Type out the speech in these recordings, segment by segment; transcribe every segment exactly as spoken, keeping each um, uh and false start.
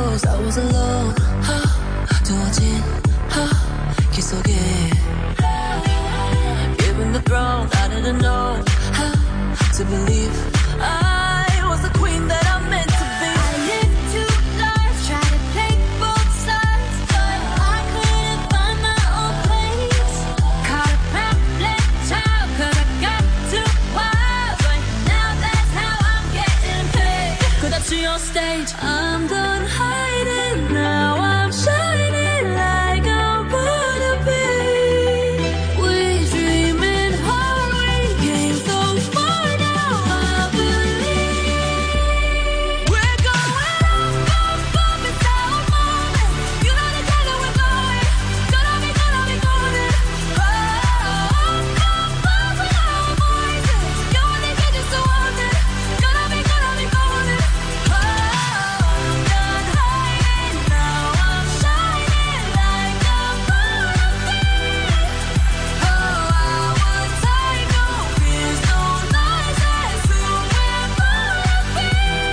close, I was alone. 두어진 길 속에 given the throne, I didn't know how to believe I was the queen that I meant to be. I lived two lives, tried to play both sides, but I couldn't find my own place. Caught a pamphlet child, cause I got too wild, but now that's how I'm getting paid. Cause up to your stage, I'm done hiding, now I'm shining like I'm born to be. We dreaming hard, we came so far, now I believe we're going up, up, up, it's our moment. You know the time that we're going, gonna be, gonna be golden. Oh, up, up, up with our voices. You only get just to want it, gonna be, gonna be golden. Oh, I'm done hiding, now I'm shining like I'm born to be. Oh, I was tired, no fears, no lies, that's who we're born to be.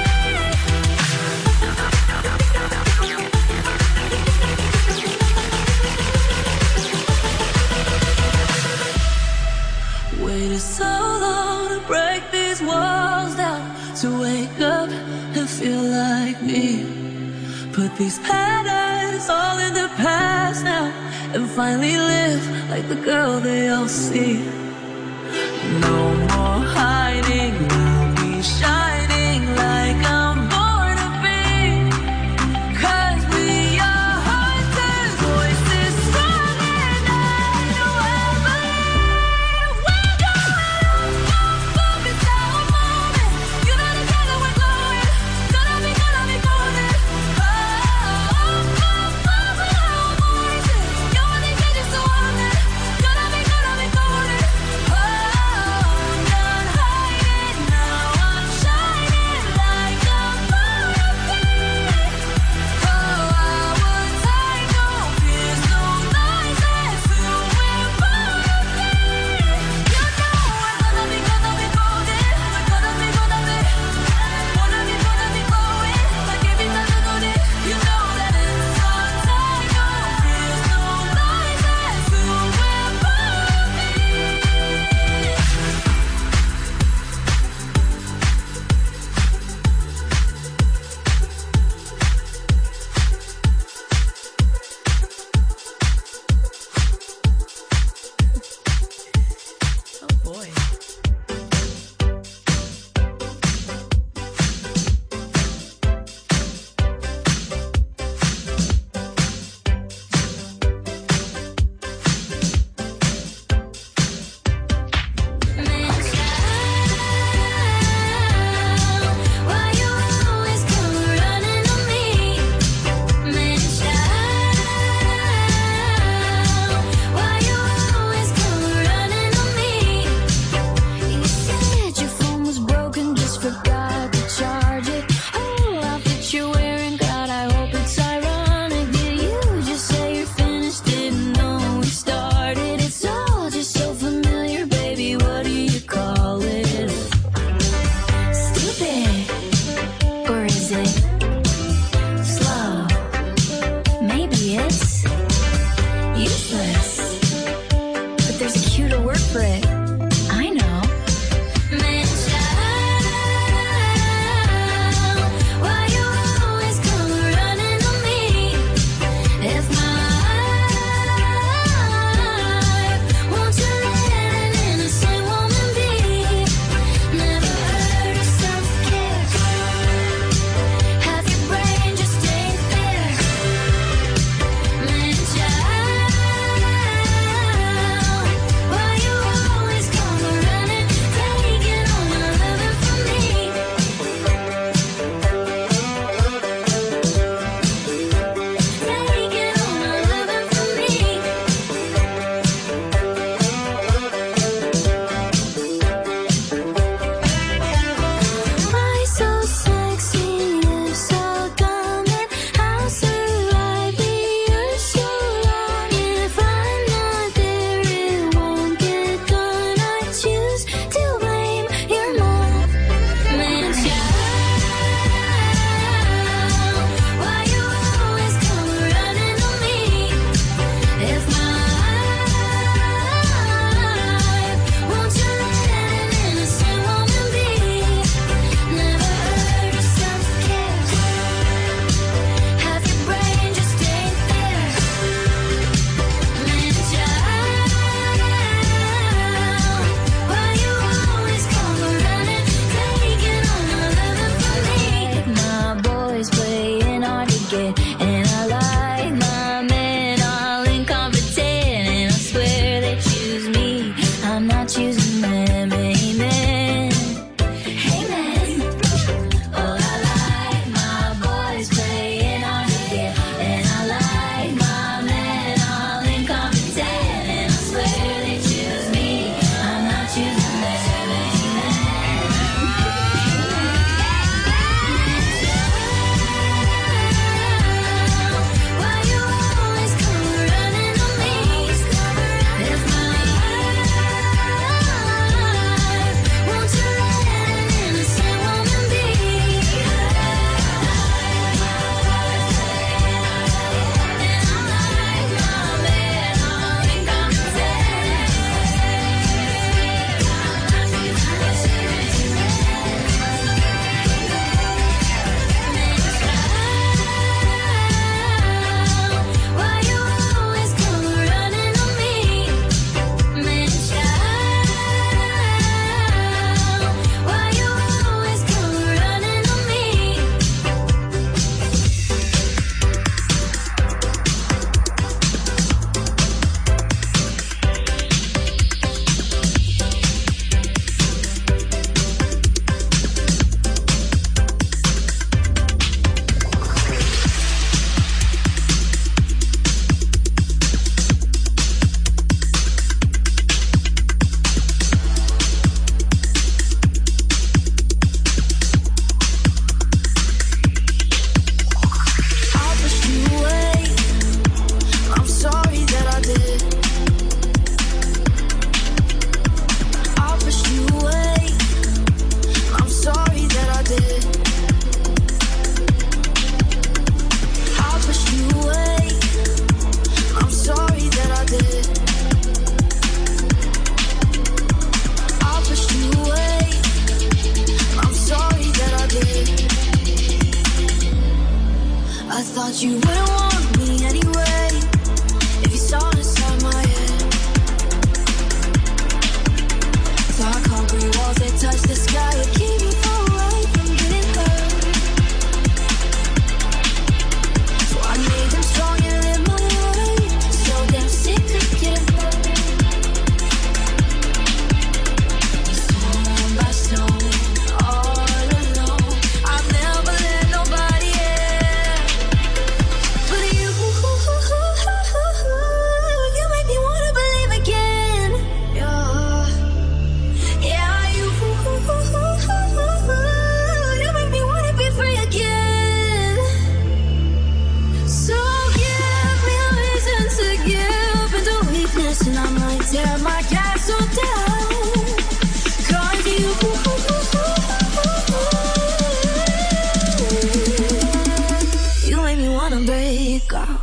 Waited so long to break these walls down, to wake up and feel like me. Put these patterns all in the past now, and finally live like the girl they all see. No more hiding, I'll be shining like I'm born to be. Cause we are hunters, voices strong, and I know I believe we're going up, up, up, it's our moment. You know the time that we're going, gonna be, gonna be golden. Oh, up, up, up with our voices. You only get just to want it, gonna be, gonna be golden. Oh, I'm done hiding, now I'm shining like I'm born to be. Oh, I was tired, no fears, no lies, that's who we're born to be. You know we're gonna be, gonna be golden. We're gonna be, gonna be, wanna be, wanna be glowing like every time I go there. You know that it's our time, no fears, no lies, that's who we're born to be. Oh boy. Why you always come running on me? Man, child, why you always come running on me? You said your phone was broken, just forgot to charge it. Oh, outfit you're wearing, God, I hope it's ironic. Did you just say you're finished? Didn't know we started. It's all just so familiar, baby. What do you call it? Stupid, or is it slow? Maybe it's useless, but there's a cuter word for it. I know. Man, child, why you always come running on me? If my life, won't you let an innocent woman be? Never heard of self-care. Half your brain just ain't there. Man, child, why I'm not choosing them, amen. Hey man, oh I like my boys playing hard to get, and I like my men all incompetent, and I swear they choose me, I'm not choosing them, amen. Why you always come running on me? If my won't you let an innocent woman be? And I like my men all incompetent. Why you always come running on me? Man, child, why you always come running on me? I pushed you away. I'm sorry that I did. I pushed you away. I'm sorry that I did. I pushed you away. I'm sorry that I did. I pushed you away. I'm sorry that I did. I thought you wouldn't want me anyway, if you saw inside my head. Dark concrete walls that touch the sky would keep me far away from getting hurt. So I made them strong and live my life, so damn sick of getting hurt. Stone by stone, all alone, I've never let nobody in. But you, you make me wanna believe again. Yeah, yeah, you, you make me wanna be free again. So give me a reason to give into weakness, and I might tear my castle down. 'Cause you, you make me wanna break out.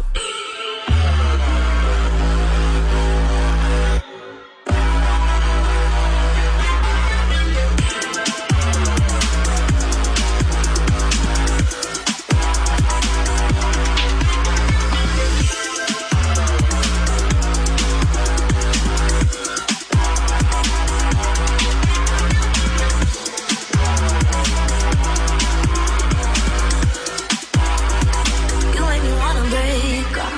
You make me wanna break out.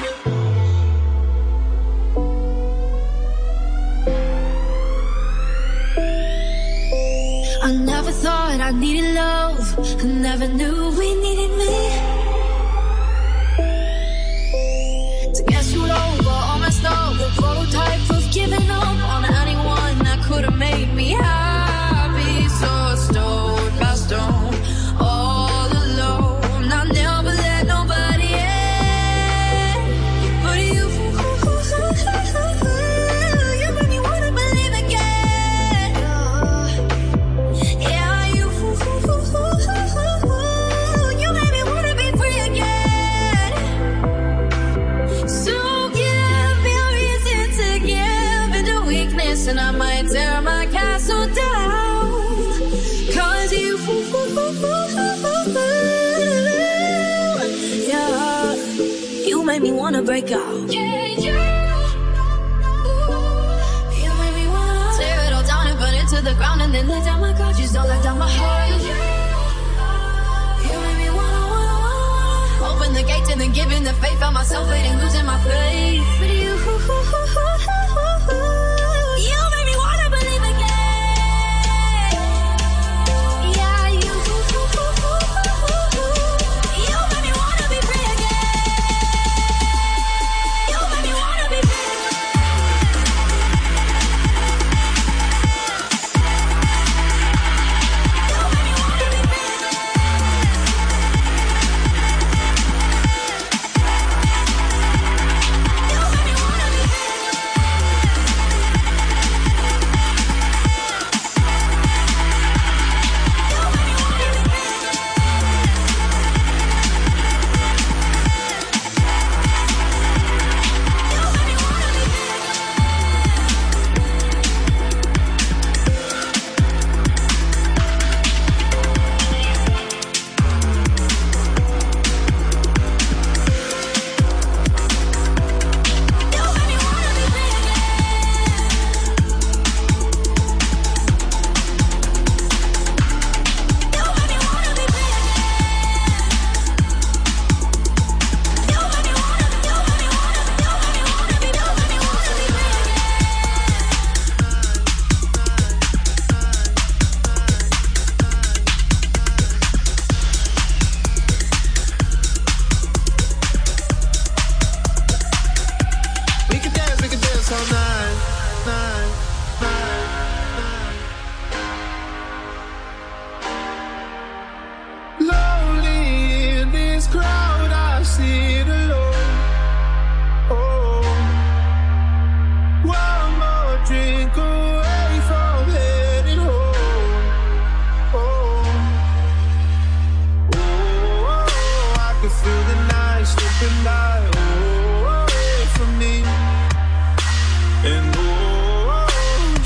I never thought I needed love. I never knew we needed me. To get screwed over, all messed up, the prototype of giving up on anyone that could have made me happy. So stone by stone, all alone, I never let nobody in. But you, you make me wanna believe again. Yeah, you, you make me wanna be free again. So give me a reason to give into weakness, and I might tear my castle down. 'Cause you, yeah, you make me wanna break out. Yeah, yeah. You make me wanna tear it all down and burn it to the ground, and then let down my guard. Just don't let down my heart. You make me wanna, wanna, wanna open the gates and then giving the faith. Found myself waiting, losing my faith. But you, you make me wanna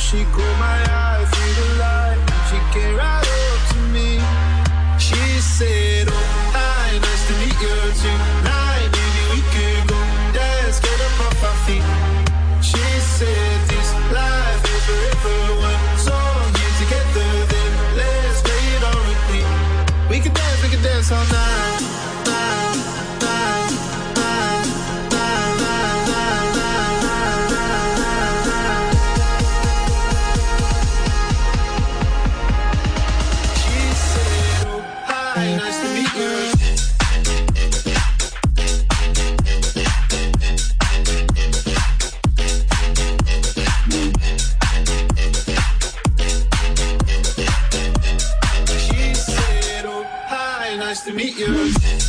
She caught my eye through the light. She came right up to me. She said, oh, hi, nice to meet you tonight. Maybe we could go dance, get up off our feet. She said, this life is forever. One song here together, then let's play it on repeat. We can dance, we can dance all night. Nice to meet you.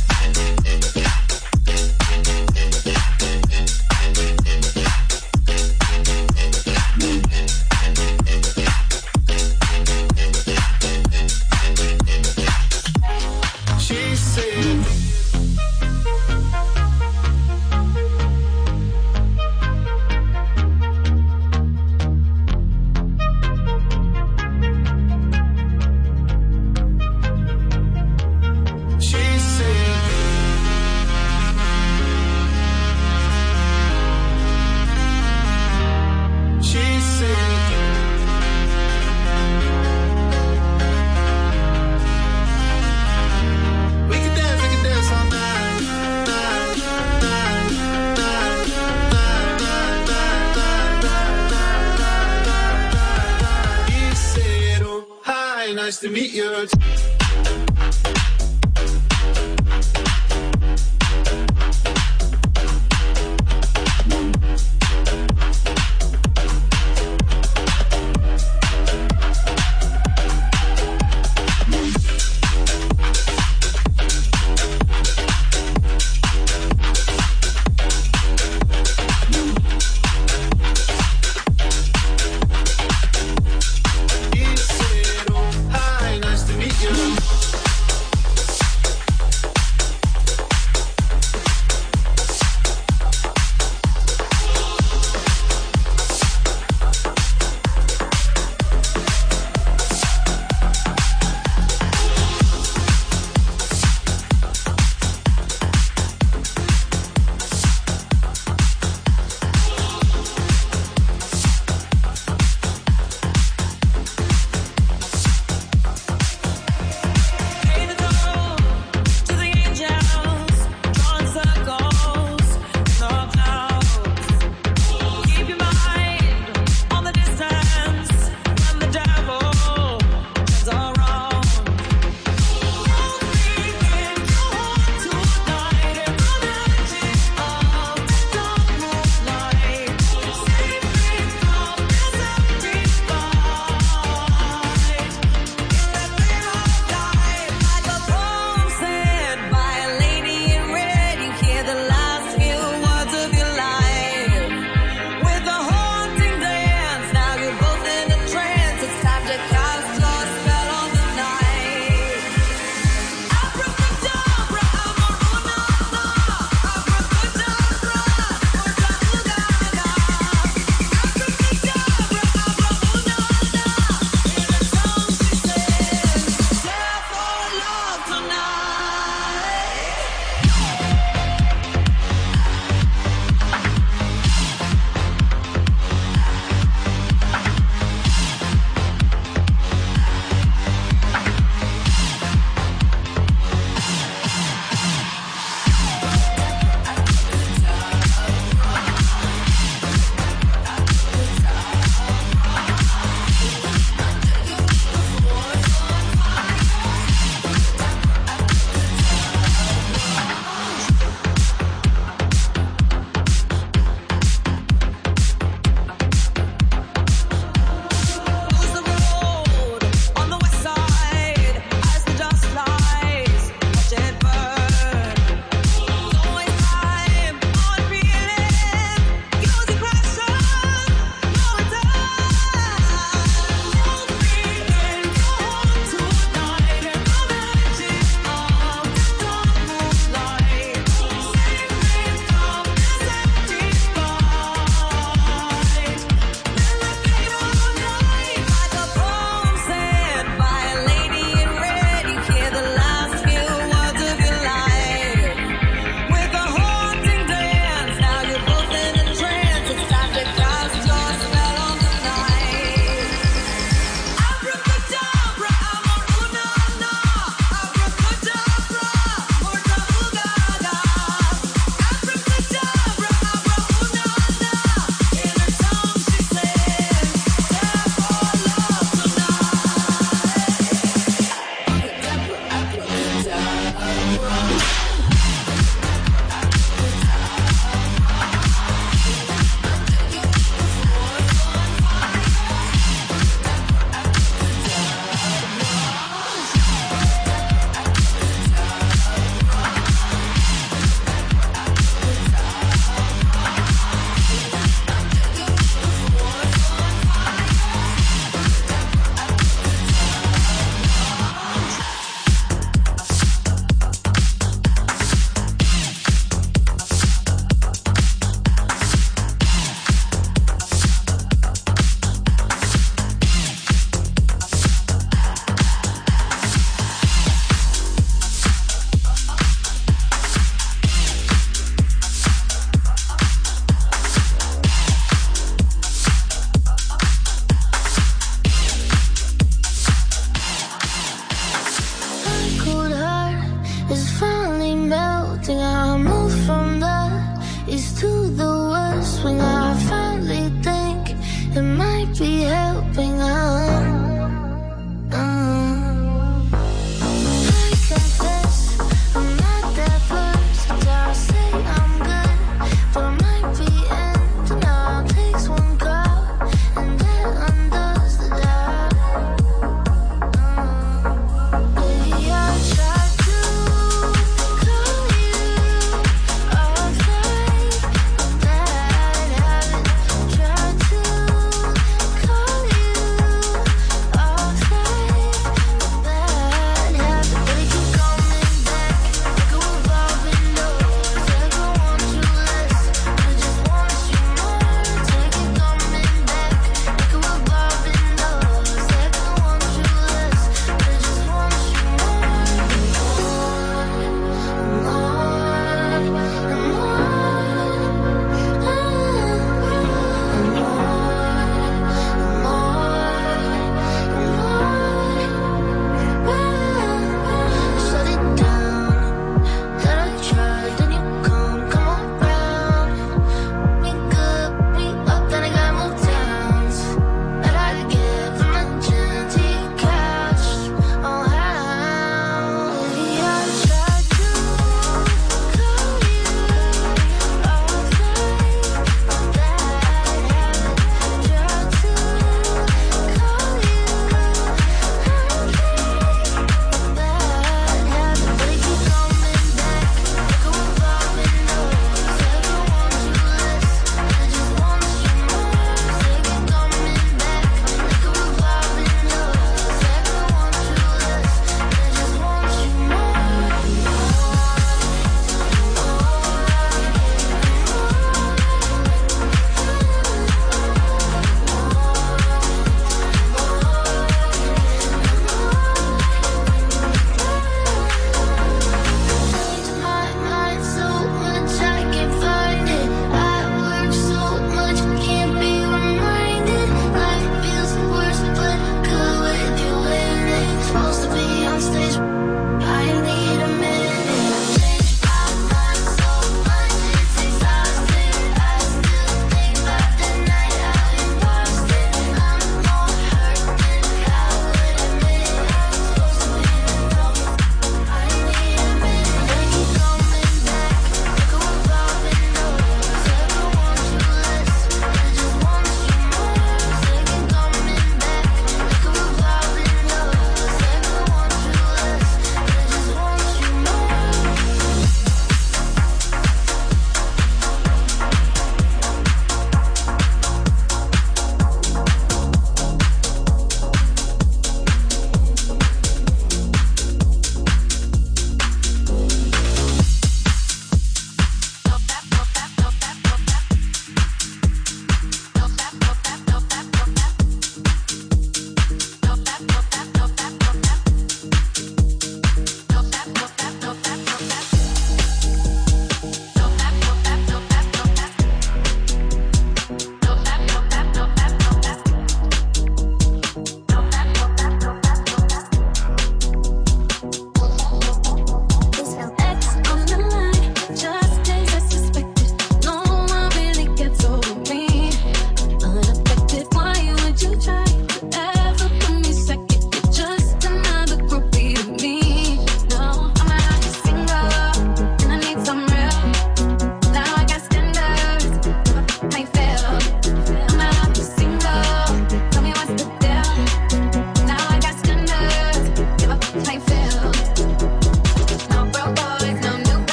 She said, nice to meet you.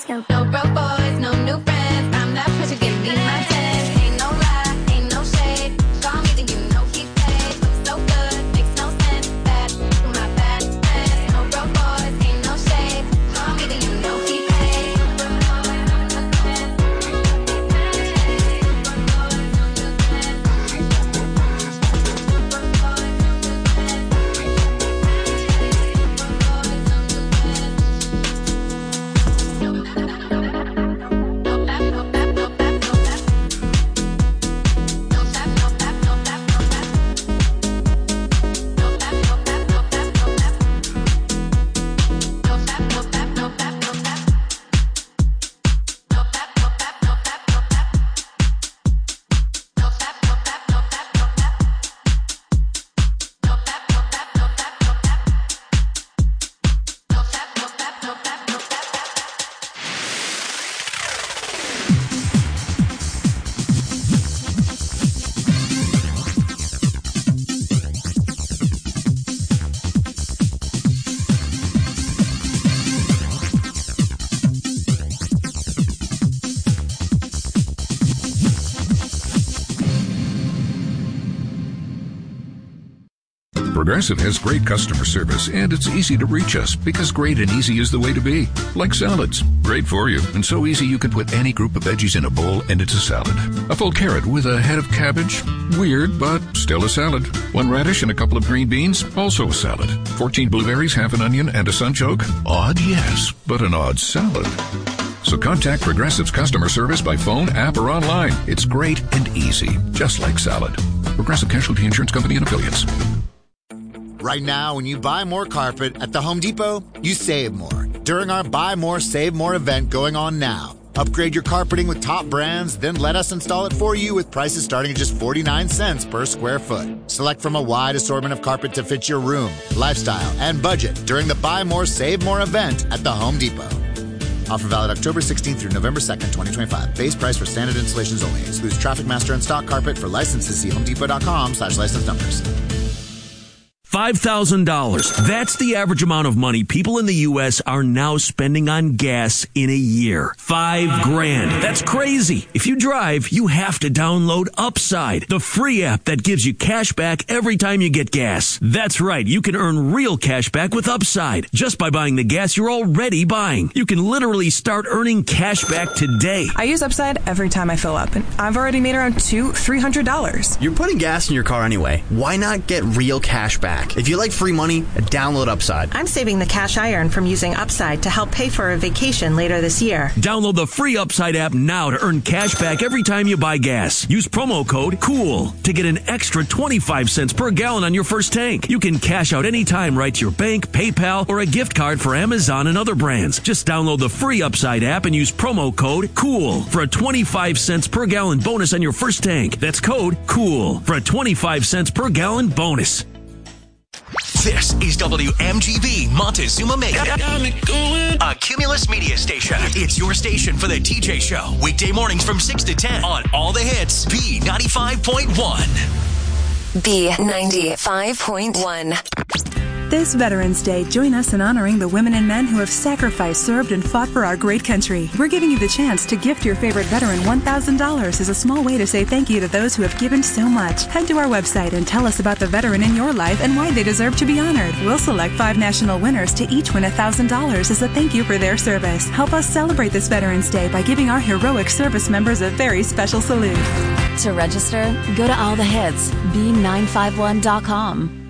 Let's go. No broke boys, no new friends. I'm that person, give me my ten. Ain't no lie, ain't no shade. Call me, then you know he paid. Looks so good, makes no sense. Bad, my bad friends. No broke boys, ain't no shade. Call me, then you know he paid. Progressive has great customer service, and it's easy to reach us because great and easy is the way to be. Like salads. Great for you, and so easy you can put any group of veggies in a bowl and it's a salad. A full carrot with a head of cabbage? Weird, but still a salad. One radish and a couple of green beans? Also a salad. Fourteen blueberries, half an onion, and a sunchoke? Odd, yes, but an odd salad. So contact Progressive's customer service by phone, app, or online. It's great and easy, just like salad. Progressive Casualty Insurance Company and Affiliates. Right now, when you buy more carpet at the Home Depot, you save more during our Buy More, Save More event going on now. Upgrade your carpeting with top brands, then let us install it for you with prices starting at just forty-nine cents per square foot. Select from a wide assortment of carpet to fit your room, lifestyle, and budget during the Buy More, Save More event at the Home Depot. Offer valid October sixteenth through November second, twenty twenty-five. Base price for standard installations only. Excludes Traffic Master and stock carpet. For licenses, see homedepot.com slash license numbers. five thousand dollars. That's the average amount of money people in the U S are now spending on gas in a year. Five grand. That's crazy. If you drive, you have to download Upside, the free app that gives you cash back every time you get gas. That's right. You can earn real cash back with Upside just by buying the gas you're already buying. You can literally start earning cash back today. I use Upside every time I fill up, and I've already made around two, three hundred dollars. You're putting gas in your car anyway. Why not get real cash back? If you like free money, download Upside. I'm saving the cash I earn from using Upside to help pay for a vacation later this year. Download the free Upside app now to earn cash back every time you buy gas. Use promo code COOL to get an extra twenty-five cents per gallon on your first tank. You can cash out anytime right to your bank, PayPal, or a gift card for Amazon and other brands. Just download the free Upside app and use promo code COOL for a twenty-five cents per gallon bonus on your first tank. That's code COOL for a twenty-five cents per gallon bonus. This is W M G B Montezuma Macon, a Cumulus Media station. It's your station for the T J Show. Weekday mornings from six to ten on all the hits. B ninety-five point one. B ninety-five point one. This Veterans Day, join us in honoring the women and men who have sacrificed, served, and fought for our great country. We're giving you the chance to gift your favorite veteran one thousand dollars as a small way to say thank you to those who have given so much. Head to our website and tell us about the veteran in your life and why they deserve to be honored. We'll select five national winners to each win one thousand dollars as a thank you for their service. Help us celebrate this Veterans Day by giving our heroic service members a very special salute. To register, go to all the hits, B nine five one dot com.